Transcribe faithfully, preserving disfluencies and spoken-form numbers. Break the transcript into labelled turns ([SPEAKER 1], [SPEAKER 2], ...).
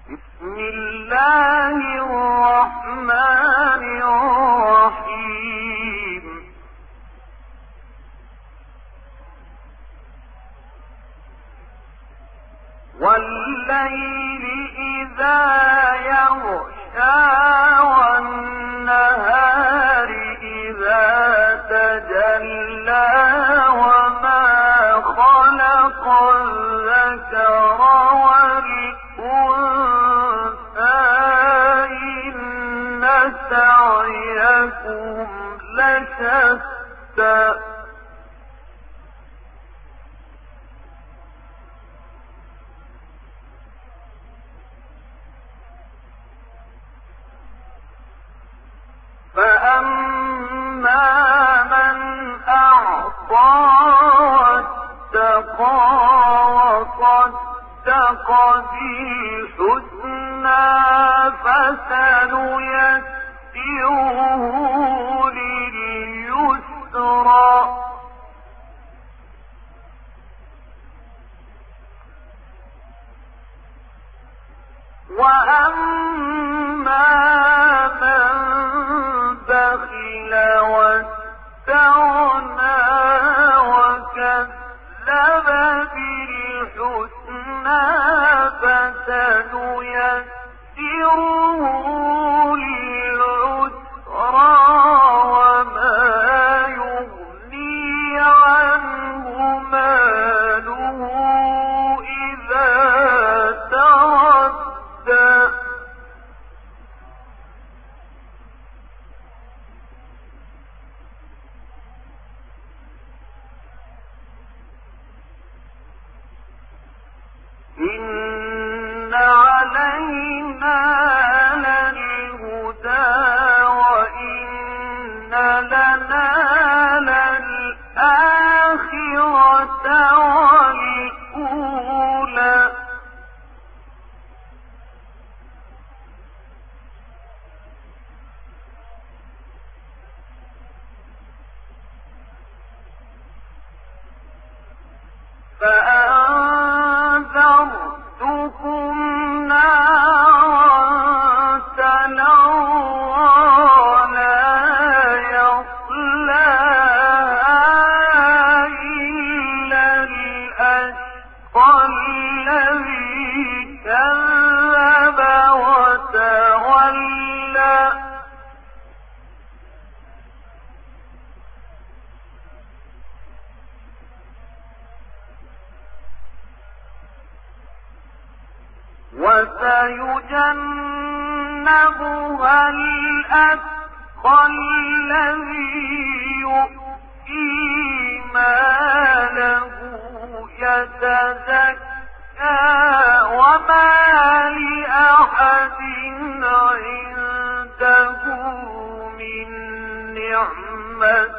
[SPEAKER 1] بسم الله الرحمن الرحيم والليل إذا يغشى والنهار إذا تجلى وما خلق الذكر والأنثى إن سعيكم لشتى فأما من أعطى واتقى وصدق بالحسنى فسنيسره لليسرى وأما من بخل واستغنى وكذب بالحسنى فسنيسره للعسرى وما يغني عنه ماله إذا تردى إن علينا للهدى وإن لنا للآخرة والأولى فأنذرتكم نارا تلظى لا يصلاها إلا الأشقى الذي كذب وتولى وسيجنبها الأتقى الذي يؤتي ماله يتزكى وما لأحد عنده من نعمة